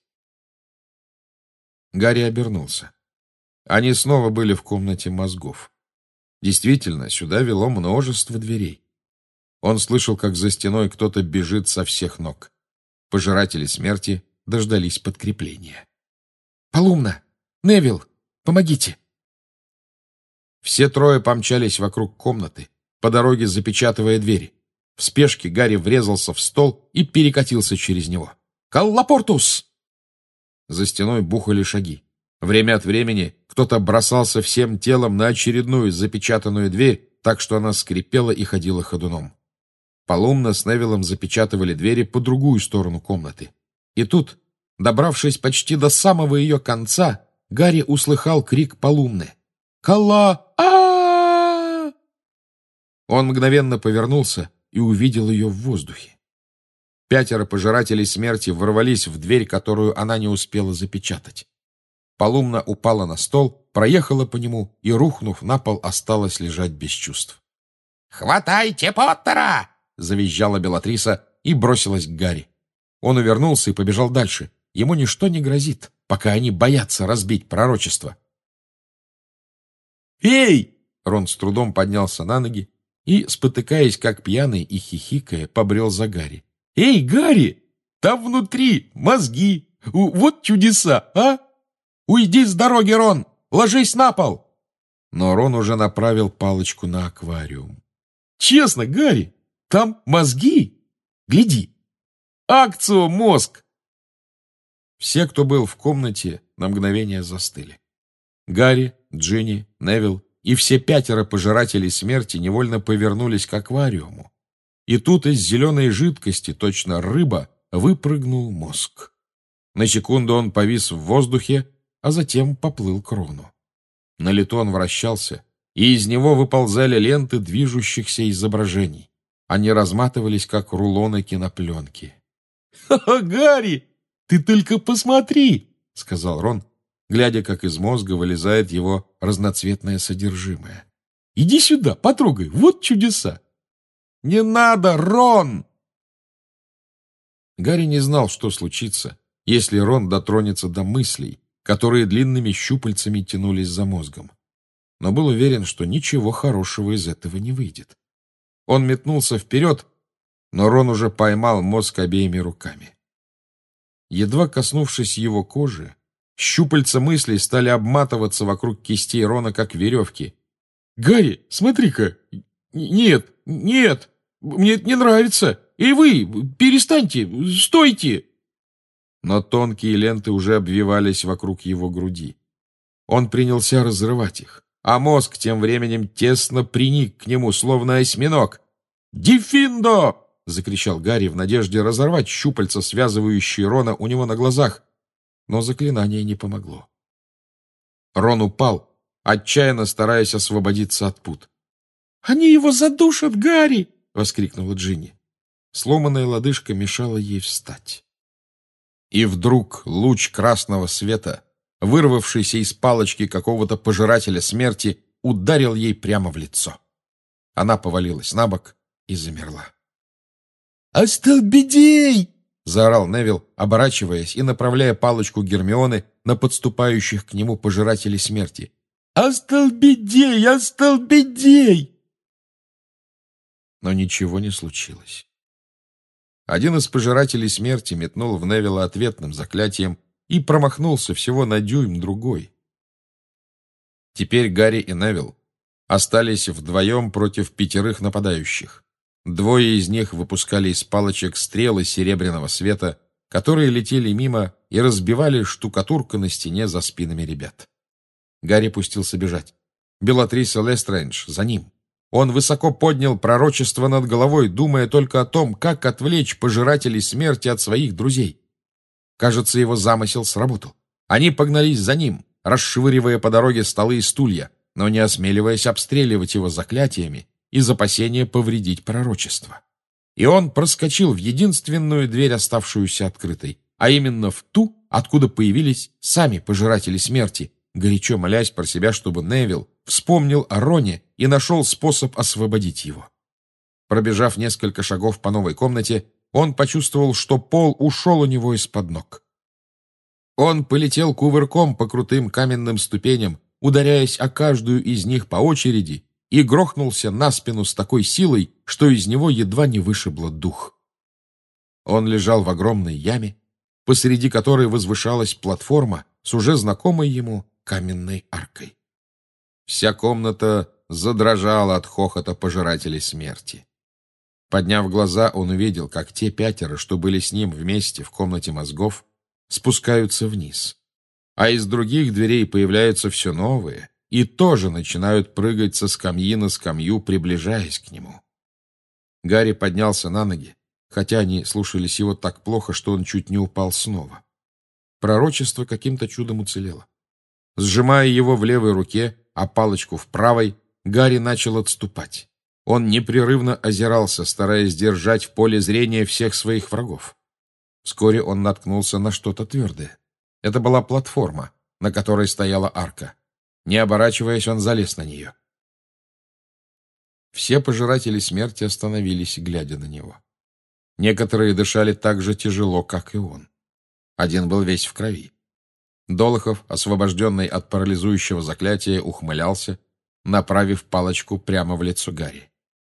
Гарри обернулся. Они снова были в комнате мозгов. Действительно, сюда вело множество дверей. Он слышал, как за стеной кто-то бежит со всех ног. Пожиратели смерти дождались подкрепления. «Полумна! Невилл! Помогите!» Все трое помчались вокруг комнаты, по дороге запечатывая двери. В спешке Гарри врезался в стол и перекатился через него. «Коллапортус!» За стеной бухали шаги. Время от времени кто-то бросался всем телом на очередную запечатанную дверь, так что она скрипела и ходила ходуном. Полумна с Невиллом запечатывали двери по другую сторону комнаты. И тут, добравшись почти до самого ее конца, Гарри услыхал крик Полумны. «Калла! а Он мгновенно повернулся и увидел ее в воздухе. Пятеро пожирателей смерти ворвались в дверь, которую она не успела запечатать. Полумна упала на стол, проехала по нему и, рухнув на пол, осталась лежать без чувств. «Хватайте Поттера!» — завизжала Белатриса и бросилась к Гарри. Он увернулся и побежал дальше. Ему ничто не грозит, пока они боятся разбить пророчество. «Эй!» — Рон с трудом поднялся на ноги и, спотыкаясь как пьяный и хихикая, побрел за Гарри. «Эй, Гарри! Там внутри мозги! Вот чудеса, а! Уйди с дороги, Рон! Ложись на пол!» Но Рон уже направил палочку на аквариум. «Честно, Гарри, там мозги? Гляди! Акцио мозг!» Все, кто был в комнате, на мгновение застыли. Гарри, Джинни, Невилл и все пятеро пожирателей смерти невольно повернулись к аквариуму. И тут из зеленой жидкости, точно рыба, выпрыгнул мозг. На секунду он повис в воздухе, а затем поплыл к Рону. На лету он вращался, и из него выползали ленты движущихся изображений. Они разматывались, как рулоны кинопленки. «Ха-ха, Гарри, ты только посмотри!» — сказал Рон, глядя, как из мозга вылезает его разноцветное содержимое. «Иди сюда, потрогай, вот чудеса!» «Не надо, Рон!» Гарри не знал, что случится, если Рон дотронется до мыслей, которые длинными щупальцами тянулись за мозгом. Но был уверен, что ничего хорошего из этого не выйдет. Он метнулся вперед, но Рон уже поймал мозг обеими руками. Едва коснувшись его кожи, щупальца мыслей стали обматываться вокруг кистей Рона, как веревки. «Гарри, смотри-ка! Нет, нет! Мне это не нравится! И вы, перестаньте! Стойте!» Но тонкие ленты уже обвивались вокруг его груди. Он принялся разрывать их, а мозг тем временем тесно приник к нему, словно осьминог. «Диффиндо!» — закричал Гарри в надежде разорвать щупальца, связывающие Рона у него на глазах. Но заклинание не помогло. Рон упал, отчаянно стараясь освободиться от пут. «Они его задушат, Гарри!» — воскликнула Джинни. Сломанная лодыжка мешала ей встать. И вдруг луч красного света, вырвавшийся из палочки какого-то пожирателя смерти, ударил ей прямо в лицо. Она повалилась на бок и замерла. «Остолбедей!» — заорал Невилл, оборачиваясь и направляя палочку Гермионы на подступающих к нему пожирателей смерти. «Остолбедей! Остолбедей!» Но ничего не случилось. Один из пожирателей смерти метнул в Невилла ответным заклятием и промахнулся всего на дюйм другой. Теперь Гарри и Невилл остались вдвоем против пятерых нападающих. Двое из них выпускали из палочек стрелы серебряного света, которые летели мимо и разбивали штукатурку на стене за спинами ребят. Гарри пустился бежать. Белатриса Лестрейндж за ним. Он высоко поднял пророчество над головой, думая только о том, как отвлечь пожирателей смерти от своих друзей. Кажется, его замысел сработал. Они погнались за ним, расшвыривая по дороге столы и стулья, но не осмеливаясь обстреливать его заклятиями из опасения повредить пророчество. И он проскочил в единственную дверь, оставшуюся открытой, а именно в ту, откуда появились сами пожиратели смерти, горячо молясь про себя, чтобы Невилл вспомнил о Роне и нашел способ освободить его. Пробежав несколько шагов по новой комнате, он почувствовал, что пол ушел у него из-под ног. Он полетел кувырком по крутым каменным ступеням, ударяясь о каждую из них по очереди, и грохнулся на спину с такой силой, что из него едва не вышибло дух. Он лежал в огромной яме, посреди которой возвышалась платформа с уже знакомой ему каменной аркой. Вся комната задрожала от хохота пожирателей смерти. Подняв глаза, он увидел, как те пятеро, что были с ним вместе в комнате мозгов, спускаются вниз. А из других дверей появляются все новые и тоже начинают прыгать со скамьи на скамью, приближаясь к нему. Гарри поднялся на ноги, хотя они слушались его так плохо, что он чуть не упал снова. Пророчество каким-то чудом уцелело. Сжимая его в левой руке, а палочку в правой, Гарри начал отступать. Он непрерывно озирался, стараясь держать в поле зрения всех своих врагов. Вскоре он наткнулся на что-то твердое. Это была платформа, на которой стояла арка. Не оборачиваясь, он залез на нее. Все пожиратели смерти остановились, глядя на него. Некоторые дышали так же тяжело, как и он. Один был весь в крови. Долохов, освобожденный от парализующего заклятия, ухмылялся, направив палочку прямо в лицо Гарри.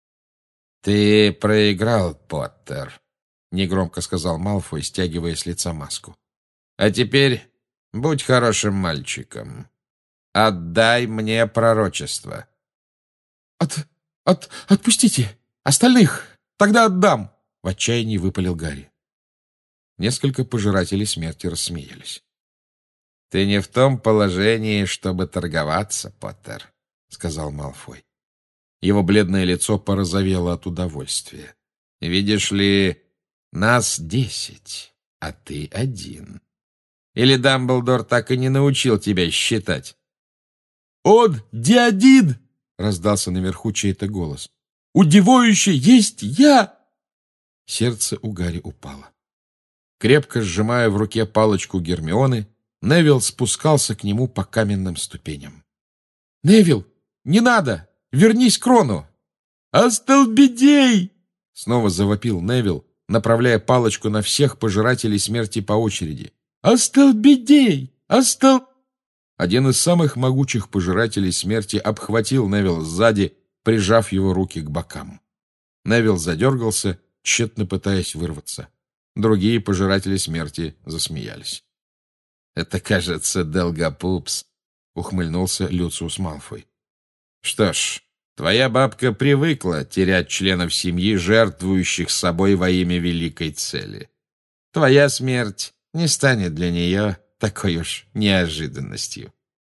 «Ты проиграл, Поттер», — негромко сказал Малфой, стягивая с лица маску. «А теперь будь хорошим мальчиком. Отдай мне пророчество». От... от... отпустите! Остальных! Тогда отдам!» — в отчаянии выпалил Гарри. Несколько пожирателей смерти рассмеялись. «Ты не в том положении, чтобы торговаться, Поттер», — сказал Малфой. Его бледное лицо порозовело от удовольствия. «Видишь ли, нас десять, а ты один. Или Дамблдор так и не научил тебя считать?» «Он диадин!» — раздался наверху чей-то голос. «Удивающе есть я!» Сердце у Гарри упало. Крепко сжимая в руке палочку Гермионы, Невилл спускался к нему по каменным ступеням. «Невилл, не надо! Вернись к Рону!» «Остолбедей!» — снова завопил Невилл, направляя палочку на всех пожирателей смерти по очереди. «Остолбедей! Остол...» Один из самых могучих пожирателей смерти обхватил Невилла сзади, прижав его руки к бокам. Невилл задергался, тщетно пытаясь вырваться. Другие пожиратели смерти засмеялись. «Это, кажется, Долгопупс», — ухмыльнулся Люциус Малфой. «Что ж, твоя бабка привыкла терять членов семьи, жертвующих собой во имя великой цели. Твоя смерть не станет для нее такой уж неожиданностью».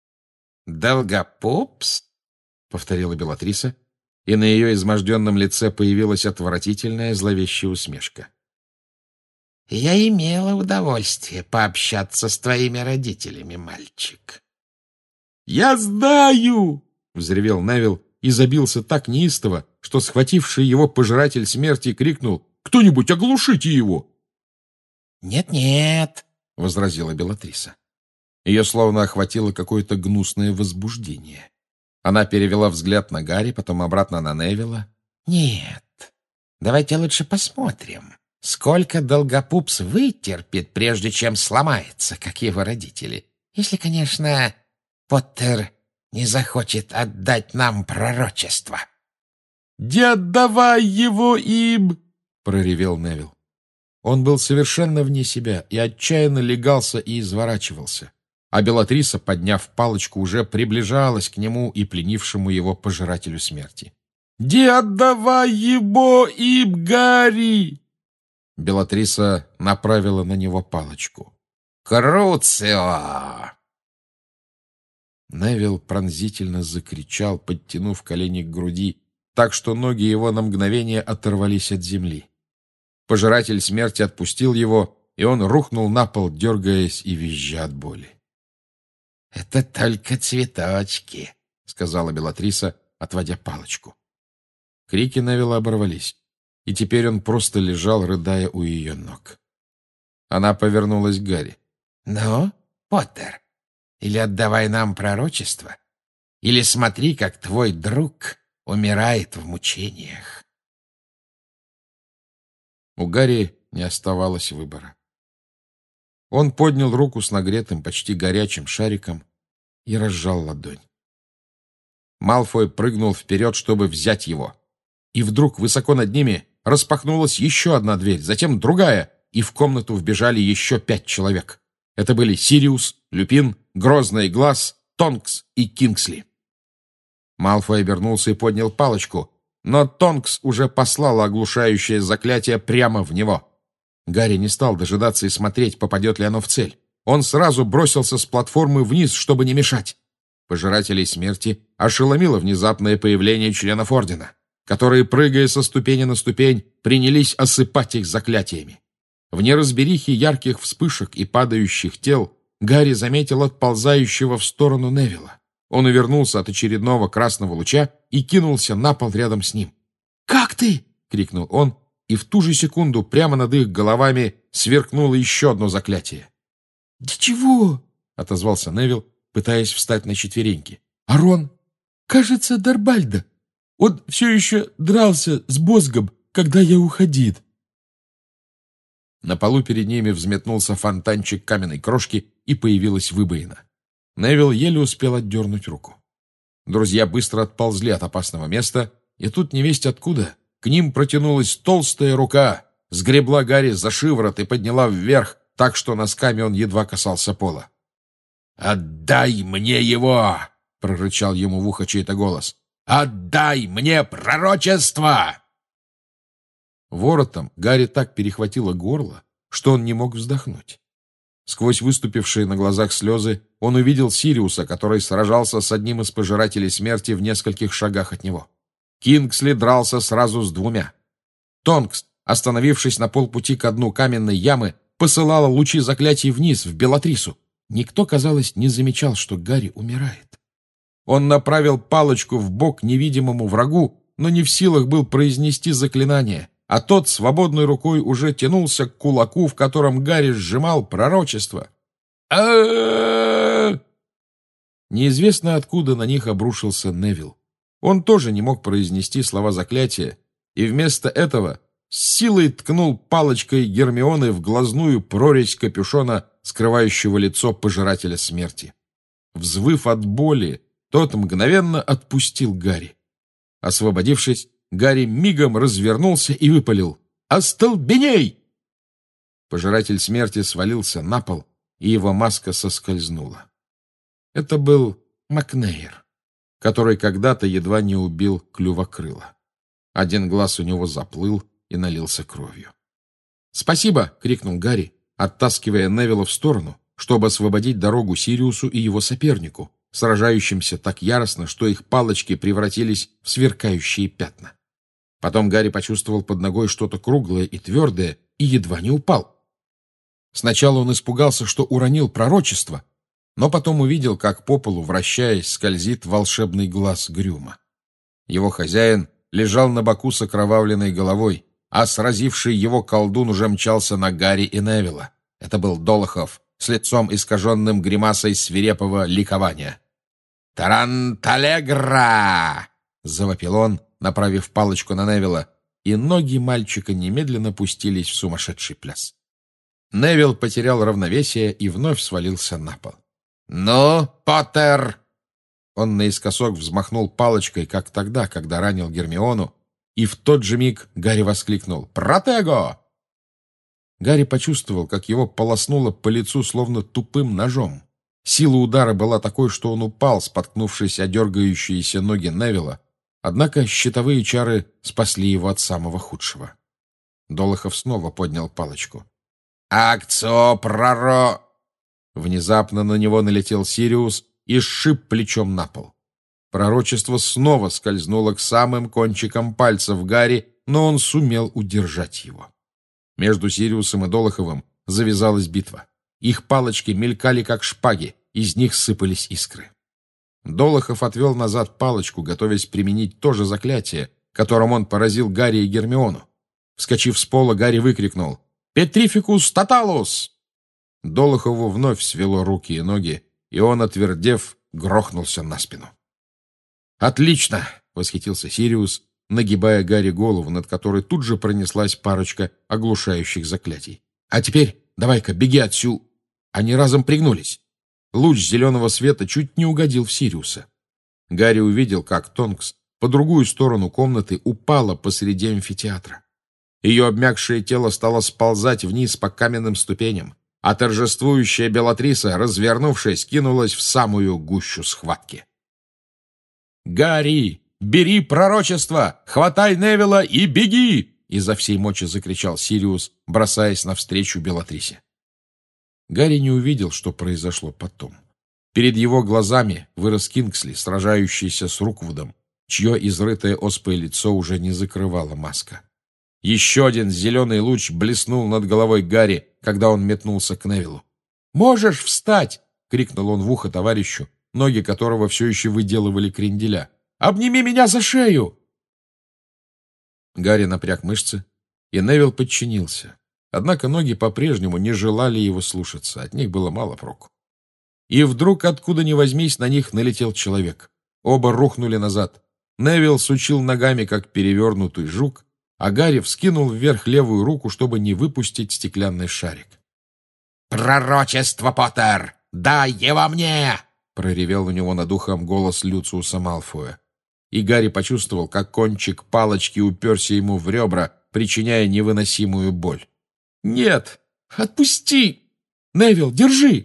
«Долгопупс?» — повторила Белатриса, и на ее изможденном лице появилась отвратительная зловещая усмешка. «Я имела удовольствие пообщаться с твоими родителями, мальчик». «Я знаю!» — взревел Невилл и забился так неистово, что схвативший его пожиратель смерти крикнул: «Кто-нибудь оглушите его!» «Нет-нет», — возразила Белатриса. Ее словно охватило какое-то гнусное возбуждение. Она перевела взгляд на Гарри, потом обратно на Невилла. «Нет, давайте лучше посмотрим, сколько Долгопупс вытерпит, прежде чем сломается, как его родители. Если, конечно, Поттер не захочет отдать нам пророчество». «Не отдавай его им!» — проревел Невилл. Он был совершенно вне себя и отчаянно легался и изворачивался. А Белатриса, подняв палочку, уже приближалась к нему и пленившему его пожирателю смерти. «Не отдавай его им, Гарри!» Белатриса направила на него палочку. «Круцио!» Невилл пронзительно закричал, подтянув колени к груди, так что ноги его на мгновение оторвались от земли. Пожиратель смерти отпустил его, и он рухнул на пол, дергаясь и визжа от боли. «Это только цветочки», — сказала Белатриса, отводя палочку. Крики Невилла оборвались, и теперь он просто лежал, рыдая у ее ног. Она повернулась к Гарри. «Ну, Поттер, или отдавай нам пророчество, или смотри, как твой друг умирает в мучениях». У Гарри не оставалось выбора. Он поднял руку с нагретым, почти горячим шариком и разжал ладонь. Малфой прыгнул вперед, чтобы взять его. И вдруг высоко над ними распахнулась еще одна дверь, затем другая, и в комнату вбежали еще пять человек. Это были Сириус, Люпин, Грозный Глаз, Тонкс и Кингсли. Малфой обернулся и поднял палочку, но Тонкс уже послала оглушающее заклятие прямо в него. Гарри не стал дожидаться и смотреть, попадет ли оно в цель. Он сразу бросился с платформы вниз, чтобы не мешать. Пожирателей смерти ошеломило внезапное появление членов Ордена, которые, прыгая со ступени на ступень, принялись осыпать их заклятиями. В неразберихе ярких вспышек и падающих тел Гарри заметил отползающего в сторону Невилла. Он увернулся от очередного красного луча и кинулся на пол рядом с ним. «Как ты?» — крикнул он, и в ту же секунду прямо над их головами сверкнуло еще одно заклятие. «Да чего?» — отозвался Невилл, пытаясь встать на четвереньки. «А Рон? Кажется, Дарбальда. Он все еще дрался с Бозгом, когда я уходил». На полу перед ними взметнулся фонтанчик каменной крошки, и появилась выбоина. Невилл еле успел отдернуть руку. Друзья быстро отползли от опасного места, и тут невесть откуда к ним протянулась толстая рука, сгребла Гарри за шиворот и подняла вверх, так что носками он едва касался пола. «Отдай мне его!» — прорычал ему в ухо чей-то голос. «Отдай мне пророчество!» Воротом Гарри так перехватило горло, что он не мог вздохнуть. Сквозь выступившие на глазах слезы он увидел Сириуса, который сражался с одним из пожирателей смерти в нескольких шагах от него. Кингсли дрался сразу с двумя. Тонкс, остановившись на полпути ко дну каменной ямы, посылала лучи заклятий вниз, в Белатрису. Никто, казалось, не замечал, что Гарри умирает. Он направил палочку в бок невидимому врагу, но не в силах был произнести заклинание, а тот свободной рукой уже тянулся к кулаку, в котором Гарри сжимал пророчество. а Неизвестно откуда на них обрушился Невилл. Он тоже не мог произнести слова заклятия, и вместо этого с силой ткнул палочкой Гермионы в глазную прорезь капюшона, скрывающего лицо пожирателя смерти. Взвыв от боли, тот мгновенно отпустил Гарри. Освободившись, Гарри мигом развернулся и выпалил: «Остолбеней!» Пожиратель смерти свалился на пол, и его маска соскользнула. Это был Макнейр, который когда-то едва не убил Клювокрыла. Один глаз у него заплыл и налился кровью. «Спасибо!» — крикнул Гарри, оттаскивая Невилла в сторону, чтобы освободить дорогу Сириусу и его сопернику, сражающимся так яростно, что их палочки превратились в сверкающие пятна. Потом Гарри почувствовал под ногой что-то круглое и твердое и едва не упал. Сначала он испугался, что уронил пророчество, но потом увидел, как по полу, вращаясь, скользит волшебный глаз Грюма. Его хозяин лежал на боку с окровавленной головой, а сразивший его колдун уже мчался на Гарри и Невилла. Это был Долохов с лицом, искаженным гримасой свирепого ликования. «Таранталегра!» — завопил он, направив палочку на Невилла, и ноги мальчика немедленно пустились в сумасшедший пляс. Невилл потерял равновесие и вновь свалился на пол. «Ну, Поттер!» Он наискосок взмахнул палочкой, как тогда, когда ранил Гермиону, и в тот же миг Гарри воскликнул: «Протего!» Гарри почувствовал, как его полоснуло по лицу словно тупым ножом. Сила удара была такой, что он упал, споткнувшись о дергающиеся ноги Невилла, однако щитовые чары спасли его от самого худшего. Долохов снова поднял палочку. «Акцио проро...» Внезапно на него налетел Сириус и сшиб плечом на пол. Пророчество снова скользнуло к самым кончикам пальцев Гарри, но он сумел удержать его. Между Сириусом и Долоховым завязалась битва. Их палочки мелькали, как шпаги, из них сыпались искры. Долохов отвел назад палочку, готовясь применить то же заклятие, которым он поразил Гарри и Гермиону. Вскочив с пола, Гарри выкрикнул: «Петрификус тоталус!» Долохову вновь свело руки и ноги, и он, отвердев, грохнулся на спину. «Отлично!» — восхитился Сириус, нагибая Гарри голову, над которой тут же пронеслась парочка оглушающих заклятий. «А теперь давай-ка беги отсюда!» Они разом пригнулись. Луч зеленого света чуть не угодил в Сириуса. Гарри увидел, как Тонкс по другую сторону комнаты упала посреди амфитеатра. Ее обмякшее тело стало сползать вниз по каменным ступеням, а торжествующая Белатриса, развернувшись, кинулась в самую гущу схватки. «Гарри, бери пророчество! Хватай Невилла и беги!» — изо всей мочи закричал Сириус, бросаясь навстречу Белатрисе. Гарри не увидел, что произошло потом. Перед его глазами вырос Кингсли, сражающийся с Руквудом, чье изрытое оспой лицо уже не закрывала маска. Еще один зеленый луч блеснул над головой Гарри, когда он метнулся к Невиллу. «Можешь встать!» — крикнул он в ухо товарищу, ноги которого все еще выделывали кренделя. «Обними меня за шею!» Гарри напряг мышцы, и Невилл подчинился. Однако ноги по-прежнему не желали его слушаться, от них было мало проку. И вдруг, откуда ни возьмись, на них налетел человек. Оба рухнули назад. Невилл сучил ногами, как перевернутый жук, а Гарри вскинул вверх левую руку, чтобы не выпустить стеклянный шарик. «Пророчество, Поттер! Дай его мне!» — проревел у него над ухом голос Люциуса Малфоя. И Гарри почувствовал, как кончик палочки уперся ему в ребра, причиняя невыносимую боль. «Нет! Отпусти! Невилл, держи!»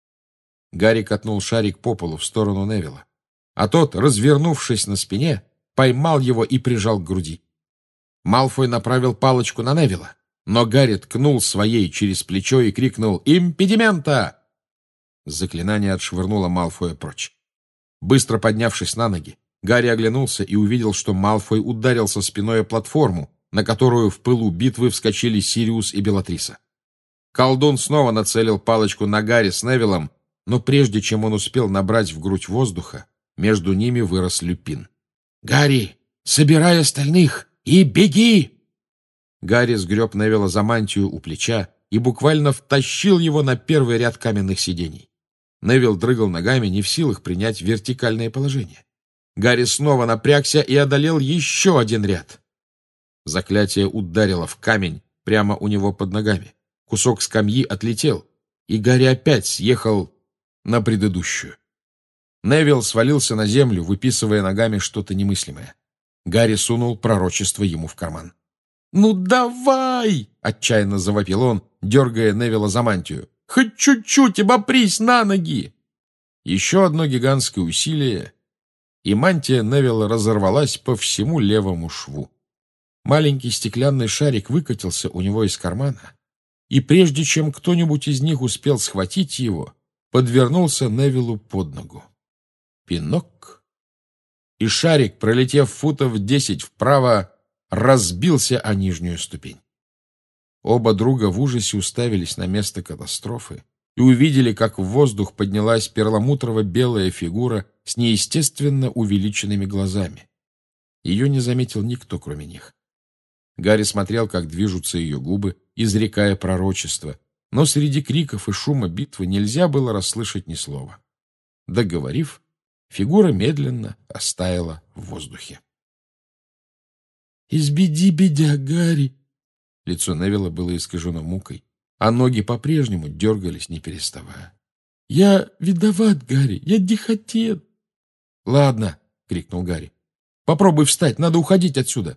Гарри катнул шарик по полу в сторону Невилла, а тот, развернувшись на спине, поймал его и прижал к груди. Малфой направил палочку на Невилла, но Гарри ткнул своей через плечо и крикнул «Импедимента!». Заклинание отшвырнуло Малфоя прочь. Быстро поднявшись на ноги, Гарри оглянулся и увидел, что Малфой ударился спиной о платформу, на которую в пылу битвы вскочили Сириус и Белатриса. Колдун снова нацелил палочку на Гарри с Невиллом, но прежде чем он успел набрать в грудь воздуха, между ними вырос Люпин. «Гарри, собирай остальных и беги!» Гарри сгреб Невилла за мантию у плеча и буквально втащил его на первый ряд каменных сидений. Невилл дрыгал ногами, не в силах принять вертикальное положение. Гарри снова напрягся и одолел еще один ряд. Заклятие ударило в камень прямо у него под ногами. Кусок скамьи отлетел, и Гарри опять съехал на предыдущую. Невилл свалился на землю, выписывая ногами что-то немыслимое. Гарри сунул пророчество ему в карман. «Ну давай!» — отчаянно завопил он, дергая Невилла за мантию. «Хоть чуть-чуть обопрись на ноги!» Еще одно гигантское усилие, и мантия Невилла разорвалась по всему левому шву. Маленький стеклянный шарик выкатился у него из кармана, и прежде чем кто-нибудь из них успел схватить его, подвернулся Невиллу под ногу. Пинок, и шарик, пролетев футов десять вправо, разбился о нижнюю ступень. Оба друга в ужасе уставились на место катастрофы и увидели, как в воздух поднялась перламутрово-белая фигура с неестественно увеличенными глазами. Ее не заметил никто, кроме них. Гарри смотрел, как движутся ее губы, изрекая пророчество, но среди криков и шума битвы нельзя было расслышать ни слова. Договорив, фигура медленно растаяла в воздухе. «Избеди, бедя, Гарри!» Лицо Невилла было искажено мукой, а ноги по-прежнему дергались, не переставая. «Я виноват, Гарри, я не хотел!» «Ладно!» — крикнул Гарри. «Попробуй встать, надо уходить отсюда!»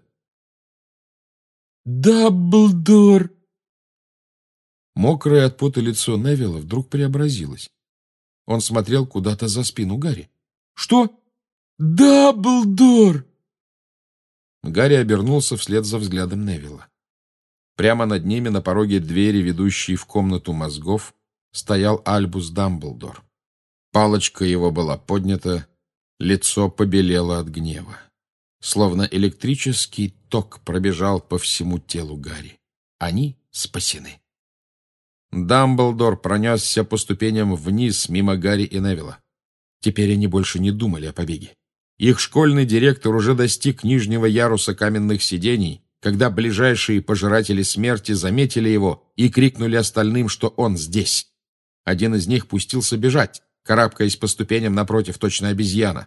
«Дамблдор!» Мокрое от пота лицо Невилла вдруг преобразилось. Он смотрел куда-то за спину Гарри. «Что?» «Дамблдор!» Гарри обернулся вслед за взглядом Невилла. Прямо над ними, на пороге двери, ведущей в комнату мозгов, стоял Альбус Дамблдор. Палочка его была поднята, лицо побелело от гнева. Словно электрический ток пробежал по всему телу Гарри. Они спасены. Дамблдор пронесся по ступеням вниз мимо Гарри и Невилла. Теперь они больше не думали о побеге. Их школьный директор уже достиг нижнего яруса каменных сидений, когда ближайшие пожиратели смерти заметили его и крикнули остальным, что он здесь. Один из них пустился бежать, карабкаясь по ступеням напротив, точно обезьяна.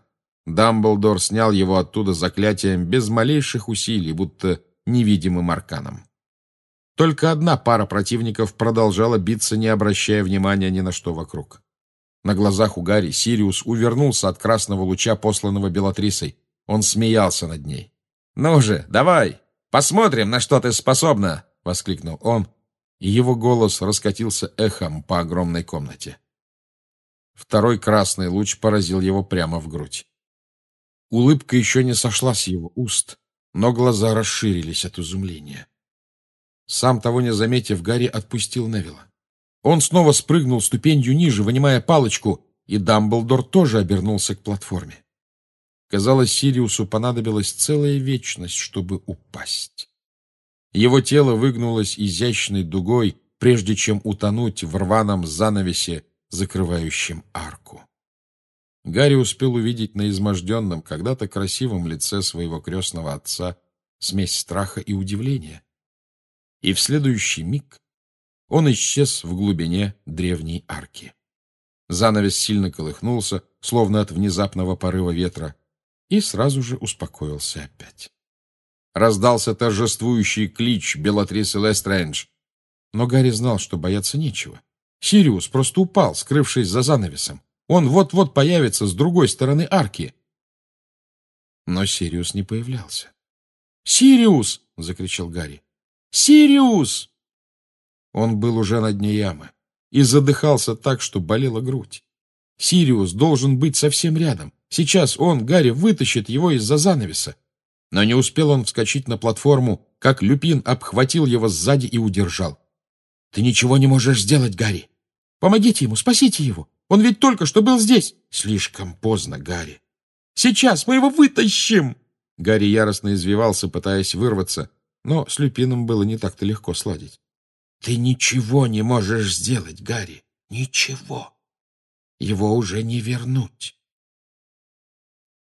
Дамблдор снял его оттуда заклятием без малейших усилий, будто невидимым арканом. Только одна пара противников продолжала биться, не обращая внимания ни на что вокруг. На глазах у Гарри Сириус увернулся от красного луча, посланного Белатрисой. Он смеялся над ней. «Ну же, давай, посмотрим, на что ты способна!» — воскликнул он, и его голос раскатился эхом по огромной комнате. Второй красный луч поразил его прямо в грудь. Улыбка еще не сошла с его уст, но глаза расширились от изумления. Сам того не заметив, Гарри отпустил Невилла. Он снова спрыгнул ступенью ниже, вынимая палочку, и Дамблдор тоже обернулся к платформе. Казалось, Сириусу понадобилась целая вечность, чтобы упасть. Его тело выгнулось изящной дугой, прежде чем утонуть в рваном занавесе, закрывающем арку. Гарри успел увидеть на изможденном, когда-то красивом лице своего крестного отца смесь страха и удивления. И в следующий миг он исчез в глубине древней арки. Занавес сильно колыхнулся, словно от внезапного порыва ветра, и сразу же успокоился опять. Раздался торжествующий клич Белатрисы Лестрейндж, но Гарри знал, что бояться нечего. Сириус просто упал, скрывшись за занавесом. Он вот-вот появится с другой стороны арки. Но Сириус не появлялся. «Сириус!» — закричал Гарри. «Сириус!» Он был уже на дне ямы и задыхался так, что болела грудь. Сириус должен быть совсем рядом. Сейчас он, Гарри, вытащит его из-за занавеса. Но не успел он вскочить на платформу, как Люпин обхватил его сзади и удержал. «Ты ничего не можешь сделать, Гарри! Помогите ему, спасите его! Он ведь только что был здесь!» «Слишком поздно, Гарри!» «Сейчас мы его вытащим!» Гарри яростно извивался, пытаясь вырваться, но с Люпином было не так-то легко сладить. «Ты ничего не можешь сделать, Гарри! Ничего! Его уже не вернуть!»